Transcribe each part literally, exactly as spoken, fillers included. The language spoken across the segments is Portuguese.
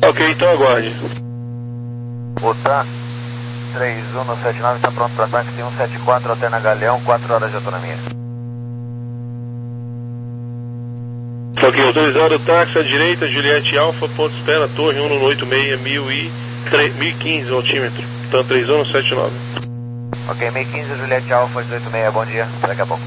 Ok, então aguarde. Botar três um no sete nove, está pronto para ataque, tem um sete quatro, alterna Galeão, quatro horas de autonomia. Ok, autorizado o táxi à direita, Juliette Alfa, ponto espera, torre um no oito seis, mil e quinze altímetro. Então três um no sete nove. Ok, mil e quinze, Juliette Alfa, dezoito seis, bom dia, até daqui a pouco.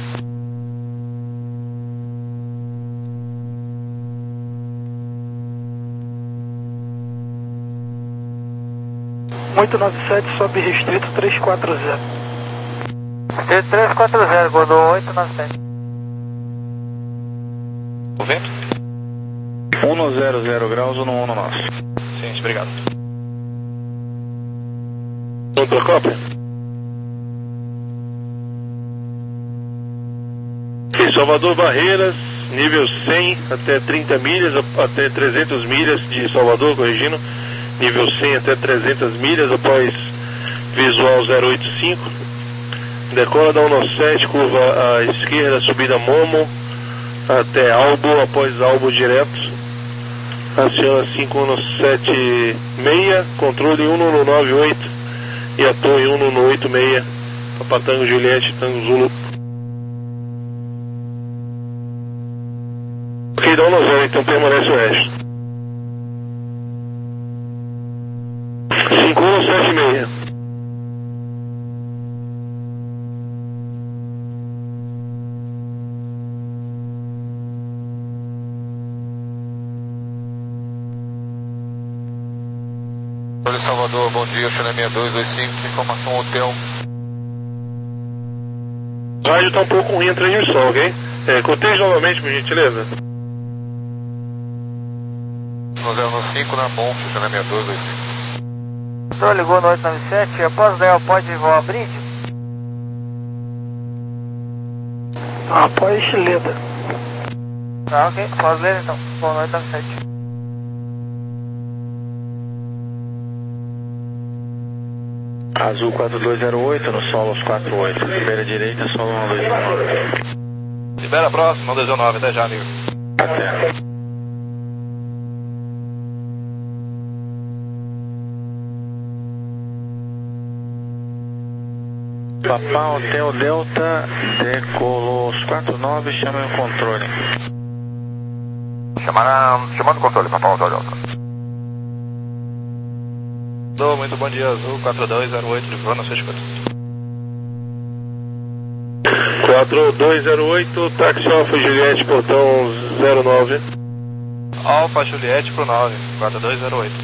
oito nove sete, sobe restrito três quatro zero. Restrito três quatro zero, Godot oito nove sete. O vento? um zero zero graus no um nosso. Sim, obrigado. Outra cópia? Ok, Salvador Barreiras, nível cem até trinta milhas, até trezentas milhas de Salvador, corrigindo. Nível cem até trezentas milhas após visual zero oito cinco. Decola da um sete, curva à esquerda, subida Momo até Albo, após Albo direto. Aciona cinco um sete seis, controle um no nove oito e a torre um no oito seis. Papa Tango Juliette, Tango Zulu. Ok, dá um zero, então permanece o resto. cinco um sete seis. Oi, Salvador, bom dia, China seis dois dois cinco, informação hotel. O rádio está um pouco ruim a transmissão, ok? É, coteja novamente, por gentileza. zero cinco na ponte, China seis dois dois cinco. Senhor ligou no oito nove sete, após daí pode voar bridge? Após Leda. Tá, ok, após Leda então, vou no oito nove sete. Azul quatro dois zero oito, no solo quatro oito. Libera direita, solo um dois nove. Libera próximo, um dois nove, até já, amigo. Até. Papá Hotel Delta, decolou os quatro nove, chama o controle. Chamaram, chamando o controle, Papá Hotel Delta. Alô, muito bom dia, Azul quatro dois zero oito, livrando seis quatro. quatro dois zero oito, táxi Alfa Juliette, portão zero nove. Alfa Juliette pro nove, quatro dois zero oito.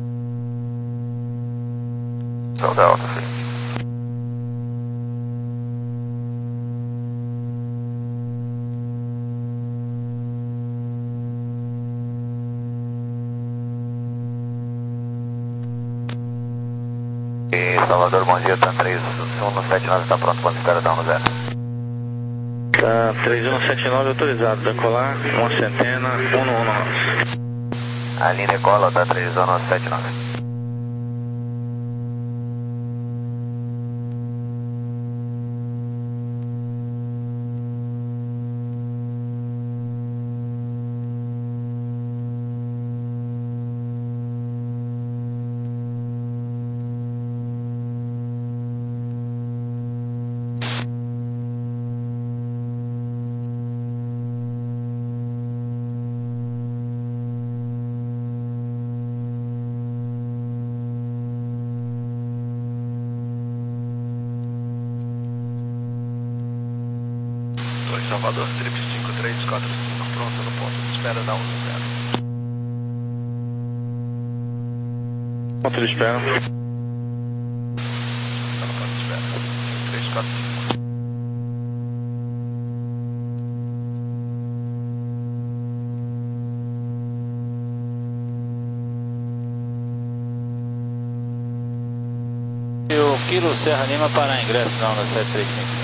Hotel Delta, sim. Salvador, bom dia, tá três um no sete nove, está pronto, quando espera dar um zero. Tá três um sete nove autorizado, decolar, uma centena, um no um nosso. A linha decola, tá três um no sete nove. Salvador, trip cinco três quatro cinco, pronto no ponto de espera da um zero. Ponto de espera. Está no ponto de espera, cinco três quatro cinco. E o Kilo Serra Lima para ingresso não, na sete três cinco.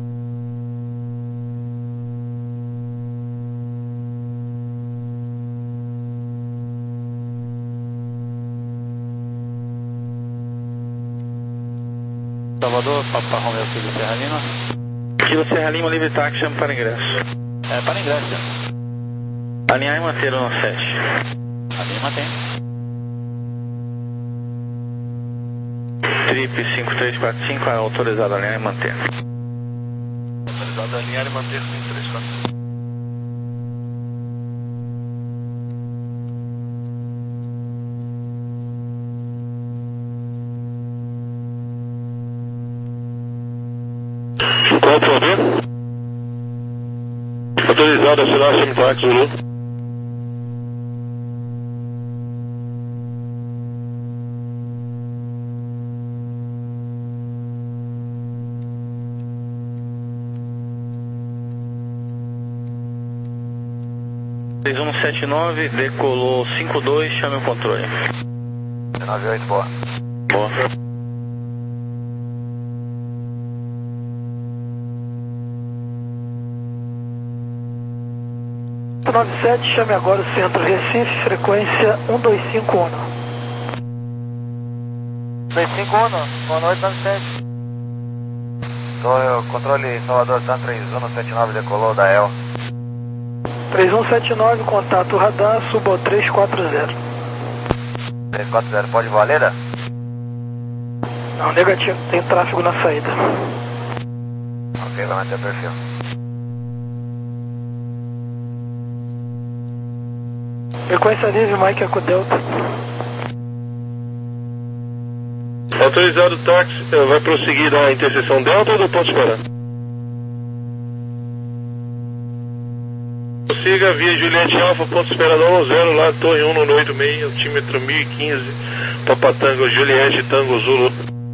Salvador, Papa Romeo, Kilo Serra Lima. Kilo Serra Lima, livre táxi, chama para ingresso. É, para ingresso. Alinhar e manter o sete. A Lima tem. Trip cinco três quatro cinco, autorizado a alinhar e manter. Autorizado a alinhar e manter cinco três quatro cinco. Qual o problema? Autorizado a acionar Simtax Zulu. três um sete nove, decolou cinco dois, chame o controle. nove oito, boa. Boa. nove sete, chame agora o centro Recife, frequência um dois cinco um. dois cinco um, boa noite, nove sete. Controle Salvador Tan três um sete nove, decolou da E L. três um sete nove, contato radar, suba ao três quatro zero. três quatro zero, pode Valera? Não, negativo, tem tráfego na saída. Ok, vai manter o perfil. Frequência livre, Mike Eco Delta. Autorizado o táxi, vai prosseguir na interseção Delta ou posso esperar? Prossiga via Juliette Alfa, ponto esperador um zero, lá Torre um no oito seis, altímetro mil e quinze, Papa Tango, Juliette Tango Zulu.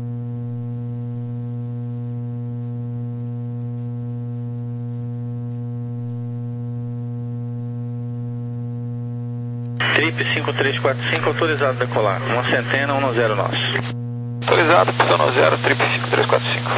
Trip cinco três quatro cinco, autorizado a decolar. Uma centena, um zero nosso. Autorizado, pistão no zero, Trip cinco três quatro cinco.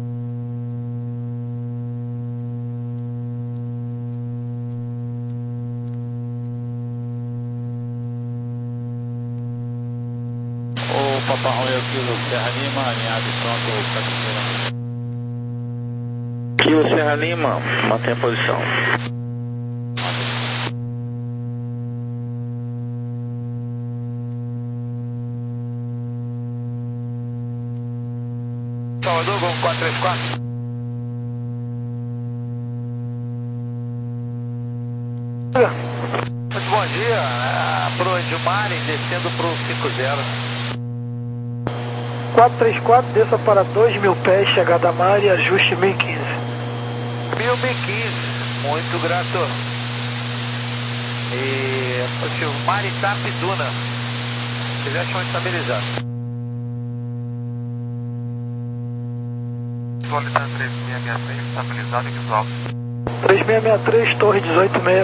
O Papa Romeo Kilo Serra Lima, alinhado e pronto, para Kilo Serra Lima, mantém a posição. Salvador, Golfo quatro três quatro. Muito bom dia, ah, pro Gilmar, descendo pro cinco zero. quatro três quatro, desça para dois mil pés, chegada a mar e ajuste mil e quinze. mil e quinze, muito grato. E o Gilmar Itap Duna, se quiser chão estabilizado. Atualizando três seis seis três, estabilizado e visual. três seis seis três, torre dezoito seis.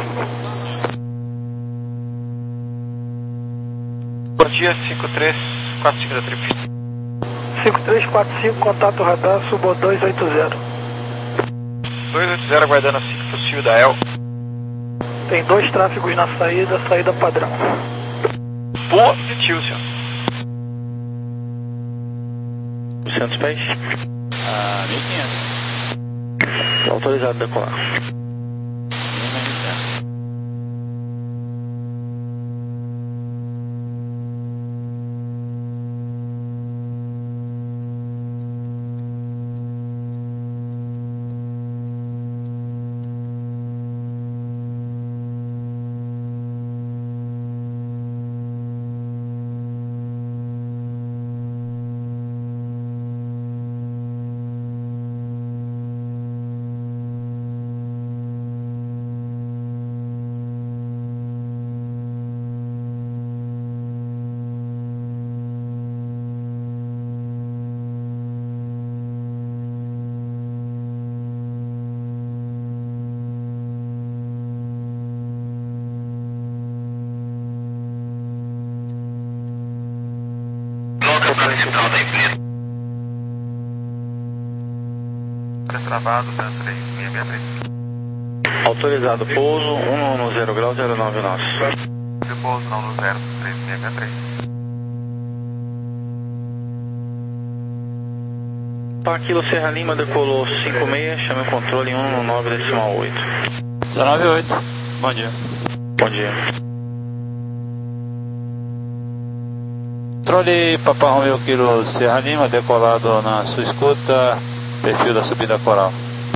Bom dia, cinco três quatro cinco da Trip. cinco três quatro cinco, contato radar, suba ao dois oito zero. dois oito zero, aguardando a cinco possível da E L. Tem dois tráfegos na saída, saída padrão. Positivo, senhor. duzentos pés. Ah, mil e quinhentos. Autorizado a decolar. Lima mil e quinhentos. Travado, três seis seis três. Autorizado, pouso, um no zero grau, zero nove nosso. Pouso não no zero, três seis seis três. Aquilo Serra Lima decolou cinco seis, chame o controle em um no nove decimal oito. dezenove oito. Bom dia. Bom dia. Controle Papa Romeo Kilo Serra Lima, decolado na sua escuta, perfil da subida Coral.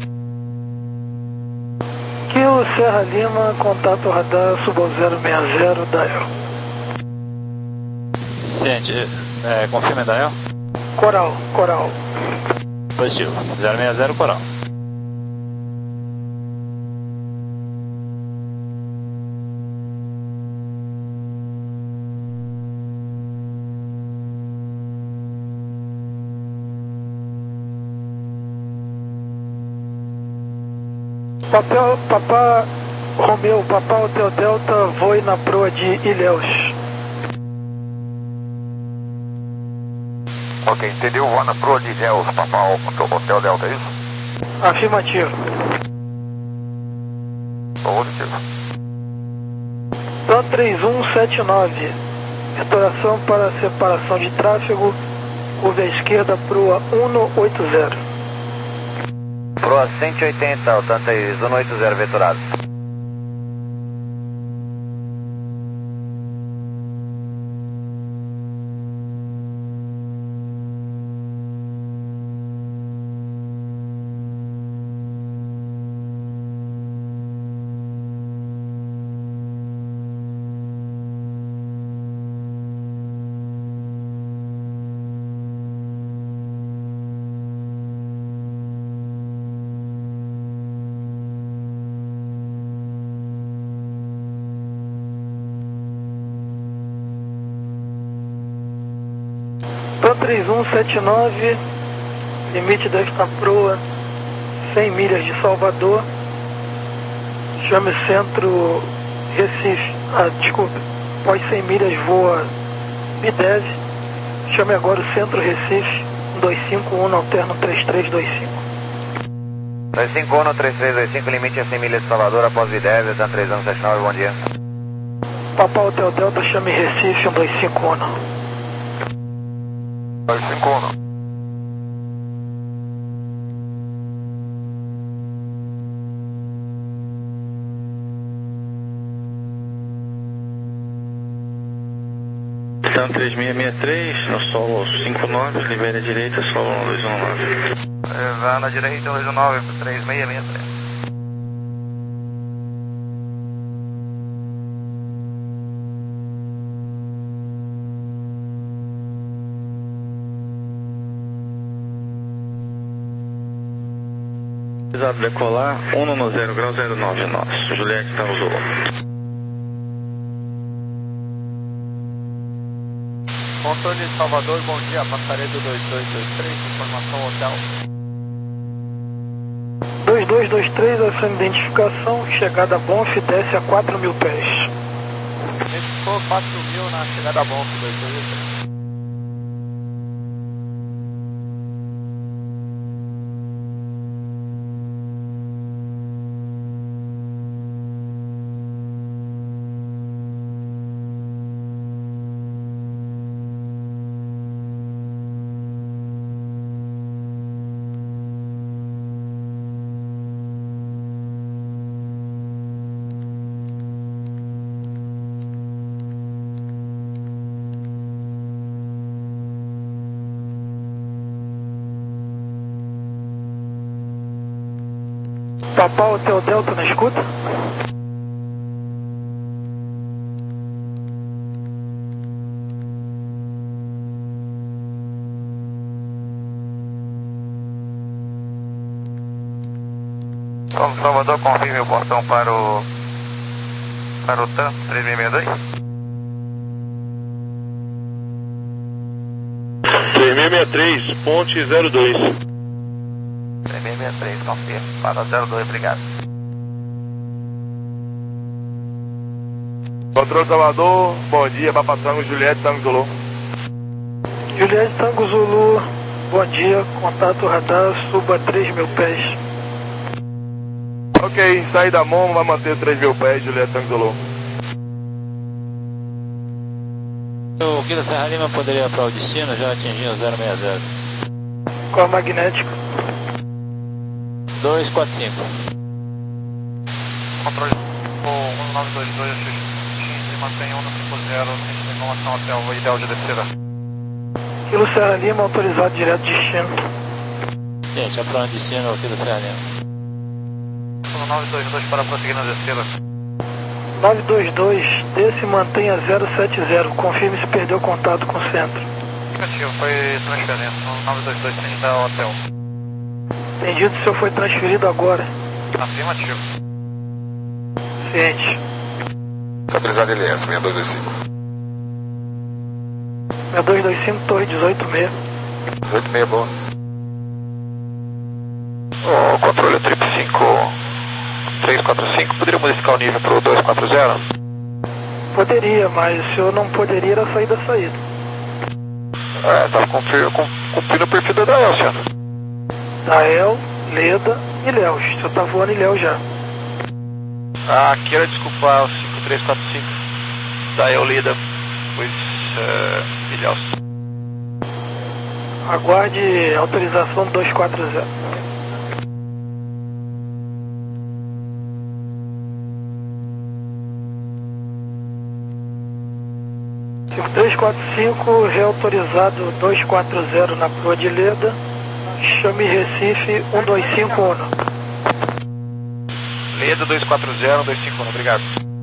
Kilo Serra Lima, contato radar, subo zero seis zero, Dael. Ciente, é, confirma Dael? Coral, Coral. Positivo, zero seis zero Coral. Papel, Papa Romeu, Papa Hotel Delta, voe na proa de Ilhéus. Ok, entendeu? Voa na proa de Ilhéus, Papa Hotel Delta, é isso? Afirmativo. Positivo. Plan três um sete nove, restauração para separação de tráfego, curva à esquerda, proa cento e oitenta. Proa cento e oitenta, Altanta cento e oitenta vetorado. Plan três um sete nove, limite desta proa cem milhas de Salvador, chame centro Recife, ah, desculpe, após cem milhas voa Bidev, chame agora o centro Recife, dois cinco um, alterno três três dois cinco. dois cinco um, três três dois cinco, limite a cem milhas de Salvador, após Bidev, Altanta três um sete nove, bom dia. Papa Hotel Delta, chame Recife, dois cinco um. dois cinco um. São três seis seis três, no solo cinco nove, libere a direita, solo um dois um nove. Vá na direita, dois um nove, três seis seis três. Precisado decolar, um no zero grau zero nove nosso. Juliette Tango Zulu. Controle de Salvador, bom dia, Passaredo dois dois dois três, informação hotel. dois dois dois três, essa identificação, chegada a Bonf, desce a quatro mil pés. Ficou quatro mil na chegada a Bonf, dois dois dois três. Papa Hotel Delta na escuta? Vamos, Salvador, confirme o portão para o... para o T A M três seis seis dois. três seis seis três, ponte zero dois. três seis seis três, confirme, para zero dois, obrigado. Controle Salvador, bom dia, Papa Tango, Juliette Tango Zulu. Juliette Tango Zulu, bom dia, contato radar, suba três mil pés. Ok, saí da mão, vai manter três mil pés, Juliette Tango Zulu. O Kilo Serra Lima poderia ir para o destino, já atingiu zero seis zero. Qual a magnética? dois quatro cinco. Controle um nove dois dois, X, mantém um no cinco zero, informação até o ideal de descida. Kilo Serra Lima, autorizado direto destino. Gente, é para onde destino, Kilo Serra Lima? nove dois dois para prosseguir na descida. nove dois dois, desce e mantenha zero sete zero. Confirme se perdeu contato com o centro. Negativo, foi transferência. nove dois dois tem da hotel. Entendido, o senhor foi transferido agora. Afirmativo. Ciente. Autorizado L S, seis dois dois cinco. seis dois dois cinco, torre dezoito seis. dezoito seis, bom. O controle trip cinco três quatro cinco, poderia modificar o nível para o dois quatro zero? Poderia, mas o senhor não poderia era sair da saída. É, estava cumprindo, cumprindo o perfil da Dael, senhor. Dael, Leda e Léo. O senhor tá voando em Léo já. Ah, queira desculpar o cinco três quatro cinco. Dael, Leda, pois uh, Ilhéus. Aguarde autorização dois quatro zero. cinco três quatro cinco, reautorizado dois quatro zero na proa de Leda. Chame Recife um dois cinco um. Leda dois quatro zero, um dois cinco um, obrigado.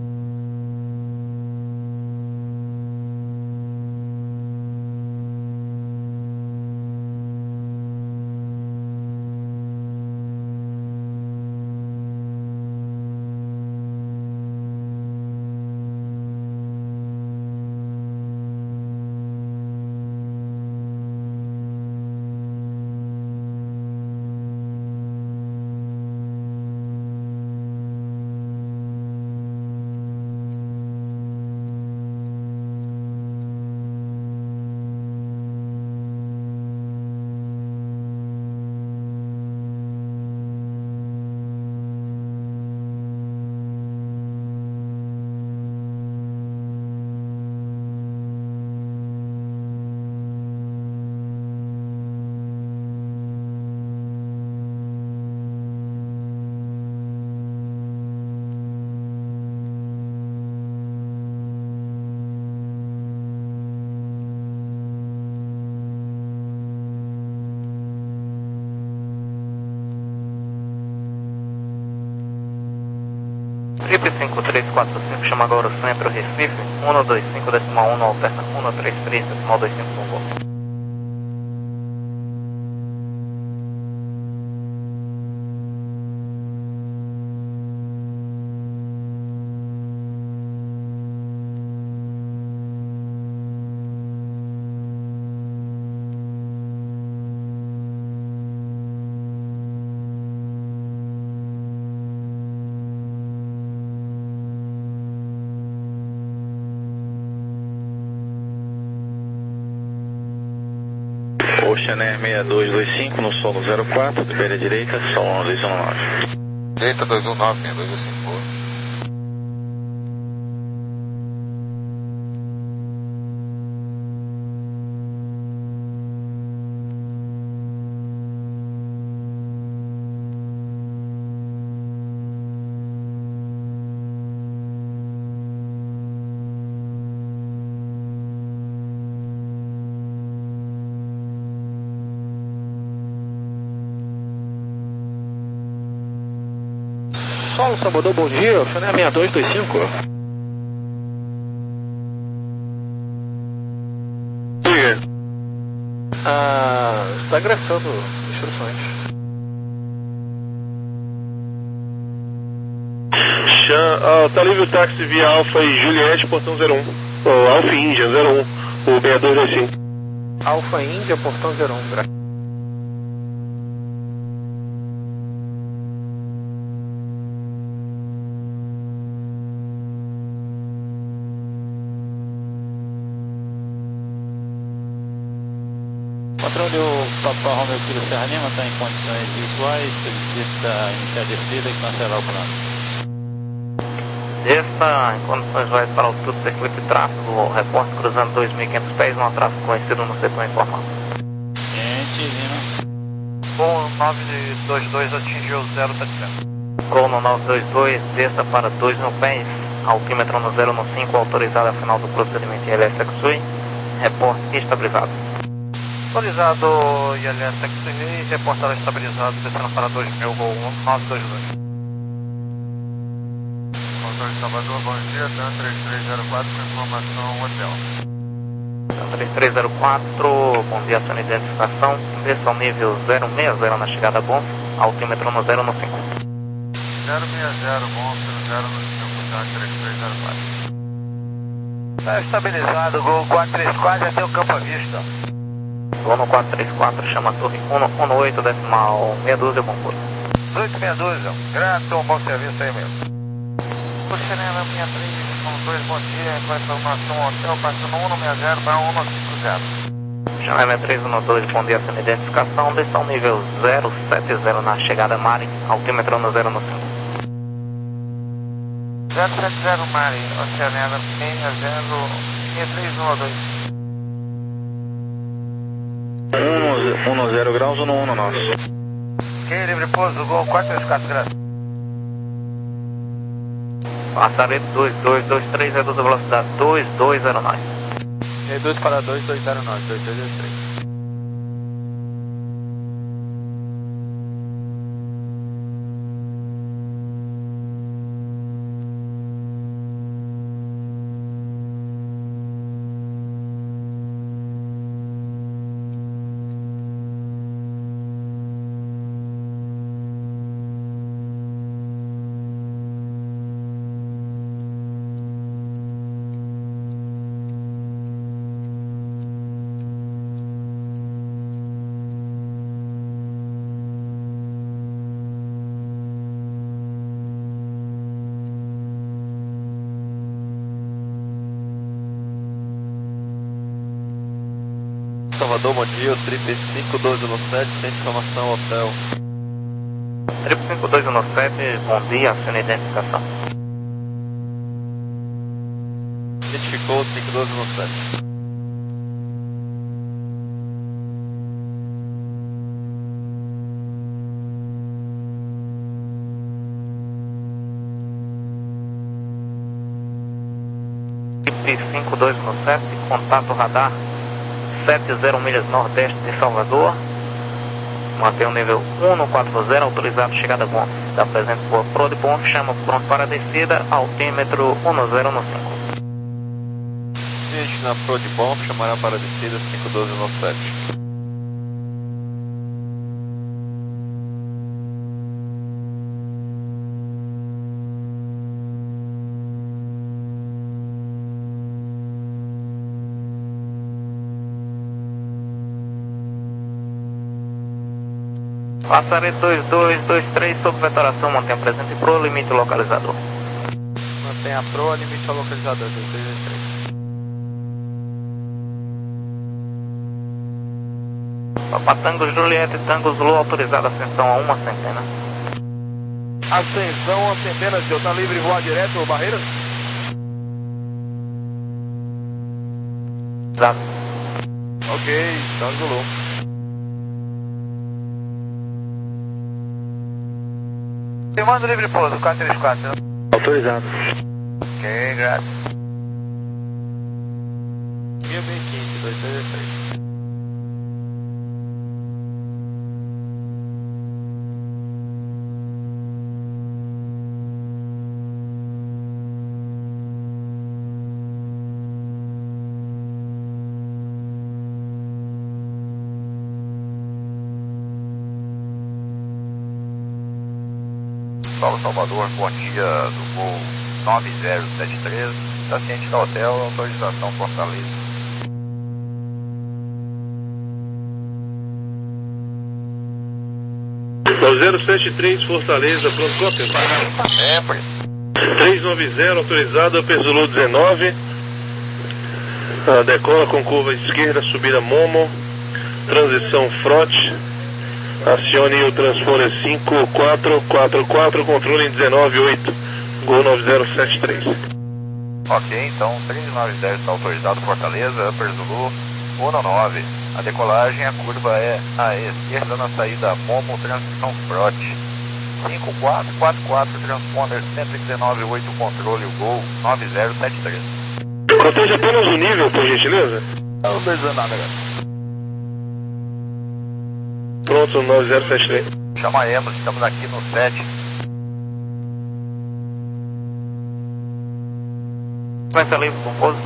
Trip cinco três quatro cinco, chama agora o centro Recife, um dois cinco decimal um, alterna um três três decimal dois cinco um, volta. Ocean Air seis dois dois cinco no solo zero quatro, de beira direita, solo dois um nove. Direita dois um nove, seis dois dois cinco. Solo Salvador, bom dia, Ocean Air seis dois dois cinco. Diga. Ah, está agressando instruções. Chan, ah, tá livre o táxi via Alfa e Juliette, portão zero um. Ou Alfa Índia, zero um. O seis dois dois cinco. Alfa Índia, portão zero um, graças. Controle, o Papa Romeo Kilo Serra Lima está em condições visuais, solicita iniciar a descida e cancelar o plano. Desça em condições visuais para a altura do circuito de tráfego, reporte cruzando dois mil e quinhentos pés, não há tráfego conhecido no setor informado. Gente, Lima. Gol nove dois dois atingiu zero, tá dizendo. Gol no nove dois dois, desça para dois mil pés, altímetro no zero no cinco, autorizado a final do procedimento I L S Exui, reporte estabilizado. Autorizado I L S X-Ray, reportado estabilizado, descendo para dois mil, Gol um nove dois dois. Motor de Salvador, bom dia, Dan três três zero quatro, informação hotel. Dan três três zero quatro, bom dia, sua identificação, desça ao nível zero seis zero na chegada a Bonf, altímetro no zero no cinco. zero seis zero, Bonf, zero no cinco, Dan três três zero quatro. Está estabilizado, Gol quatro três quatro, até o campo à vista. Gol no quatro três quatro, chama a torre um um oito, decimal meia dúzia, bom curso. oito meia dúzia, grato, bom serviço aí mesmo. Serena sessenta e três, dois, bom dia, com a informação hotel, passando um seis zero para um cinco zero. Chama sessenta e três um dois, bom dia, sua identificação, desça ao nível zero sete zero na chegada Mari, altímetro no zero no cinco. zero sete zero Mari, Oceanera seis zero, seis três um dois. um zero graus ou no um nosso? Ok, livre pouso, Gol quatro três quatro, graças. Passarei dois dois dois três, reduz a velocidade dois dois zero nove. Reduz para dois dois zero nove, dois dois zero três. Salvador, bom dia, o trip cinco dois um sete, sem informação, hotel. Trip cinco dois um sete, bom dia, sua identificação. Identificou o cinco dois um sete. Trip cinco dois um sete, contato radar sete zero milhas nordeste de Salvador, mantém o nível um quatro zero, autorizado chegada a Bonf. Está presente por Pro de Bonf, chama pronto para a descida, altímetro um zero no cinco. Gente na Pro de Bonf, chamará para a descida cinco dois um sete. Passarei dois dois dois três, sob vetoração, mantenha presente Pro, limite localizador. Mantenha Pro, limite localizador, dois dois dois três. Papa Tango Juliette, Tango Zulu, autorizada ascensão a uma centena. Ascensão a centenas, Delta livre, voar direto, Barreiras? Exato. Ok, Tango Zulu. Comando livre pouso, quatro três quatro. Autorizado. Ok, graças. mil e quinze, dois dois três. Paulo Salvador, bom dia, do voo nove zero sete três, está ciente do hotel, autorização Fortaleza. zero sete três Fortaleza, pronto, cópia? Sempre. três nove zero, autorizado, Perzulu dezenove, ah, decola com curva esquerda, subida Momo, transição Frote. Acione o transponder cinco quatro quatro quatro, controle em dezenove oito, Gol nove zero sete três. Ok, então três nove zero está autorizado Fortaleza, Upper Zulu um nove. A decolagem, a curva é à esquerda na saída Momo, transição Frote. cinco quatro quatro quatro, transponder cento e dezenove oito, controle o Gol nove zero sete três. Proteja apenas o nível, por gentileza. Não precisa nada, galera. Pronto, nove zero sete três. Chama a Emos, estamos aqui no sete. Sequência livre, com pouso.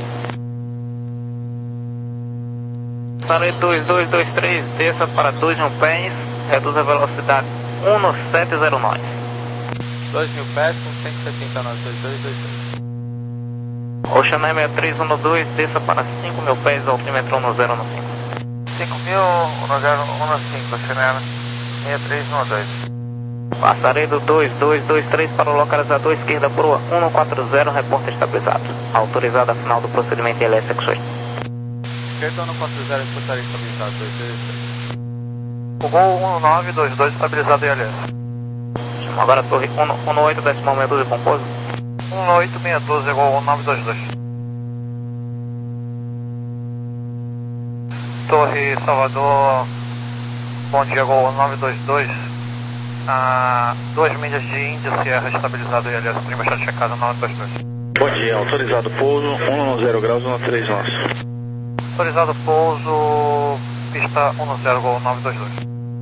Passarei dois dois dois três, desça para dois mil pés, reduz a velocidade um sete zero nove. dois mil pés com cento e setenta e nove, dois dois dois três. Ocean Neme três um dois, desça para cinco mil pés, altímetro um zero cinco. cinco mil, um zero um cinco, Ocean seis três um dois. Passarei do dois dois dois três para o localizador esquerda proa um quatro zero, reporte estabilizado. Autorizado a final do procedimento L S X-Way. Esquerda um quatro zero, reportaria estabilizado, dois dois três. O Gol um nove dois dois estabilizado em L S. Chama agora a torre um oito decimal meia dúzia com pouso. um oito meia dúzia, Gol um nove dois dois. Torre Salvador, bom dia, Gol um nove dois dois. Ah, duas milhas de Índia Sierra estabilizado em L S, prima está checada nove dois dois. Bom dia, autorizado pouso, um zero graus, um três nós. Autorizado pouso, pista um zero, Gol nove dois dois.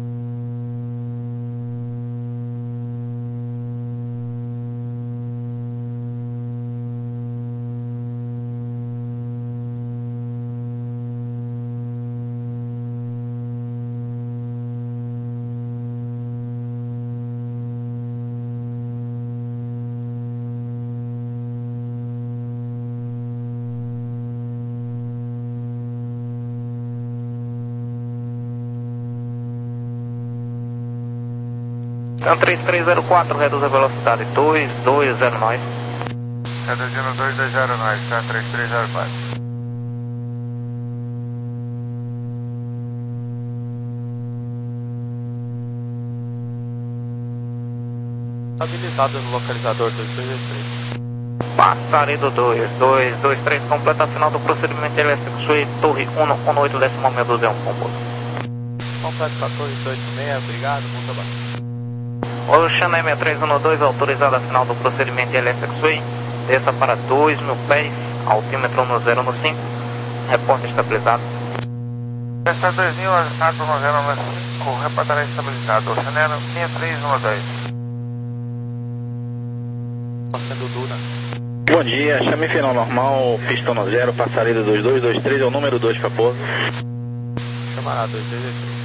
Então três três zero quatro, reduz a velocidade dois dois zero nove. Reduzindo dois dois zero nove, tá? três três zero quatro. Estabilizado no localizador dois dois dois três. Passarei do dois dois dois três, completa a final do procedimento L S X-Way, torre um oito decimal meia dúzia um, com pouso. Completo quatorze dois oito seis, obrigado, muito abaixo. Ocean Neme três um dois, autorizado a final do procedimento L S X-Way, desça para dois mil pés, altímetro um zero cinco, reporte estabilizado. Pesta dois mil, alto um zero cinco, reportará estabilizado. Ocean seis três um dois. Sendo Duna. Bom dia, chame final normal, pista um zero, passarei do dois dois dois três, é o número dois para pouso. Chamará dois dois dois três.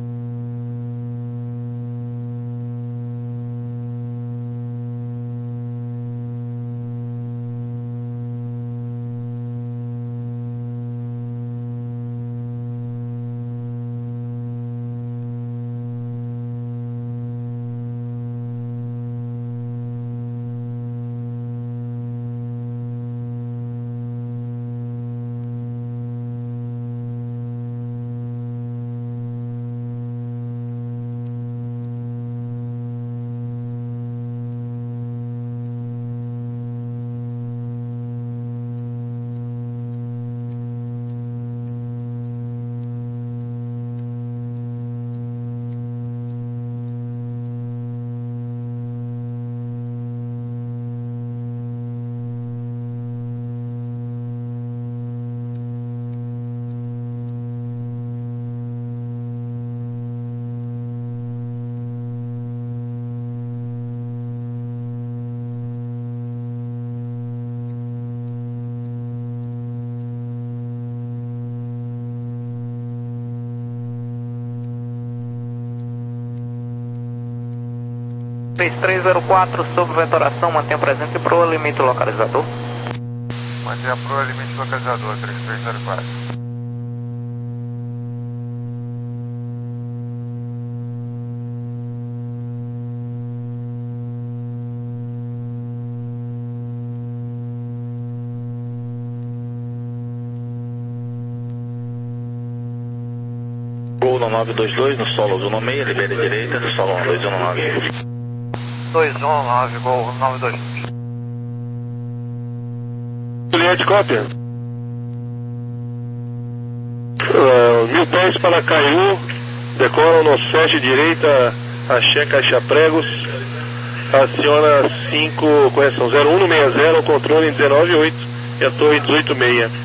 três três zero quatro, sob vetoração, mantenha presente proa, limite o localizador. Mantenha proa, limite localizador, três três zero quatro. Gol no nove dois dois, no solo um seis, libere direita, solo um dois um nove. dois um nove, Gol nove dois dois. Juliette Cópia. Uh, mil pés para Caiú, decola no sete direita, Axé Caixa Pregos, aciona cinco, correção, zero um seis zero, controle dezenove oito e a torre dezoito seis.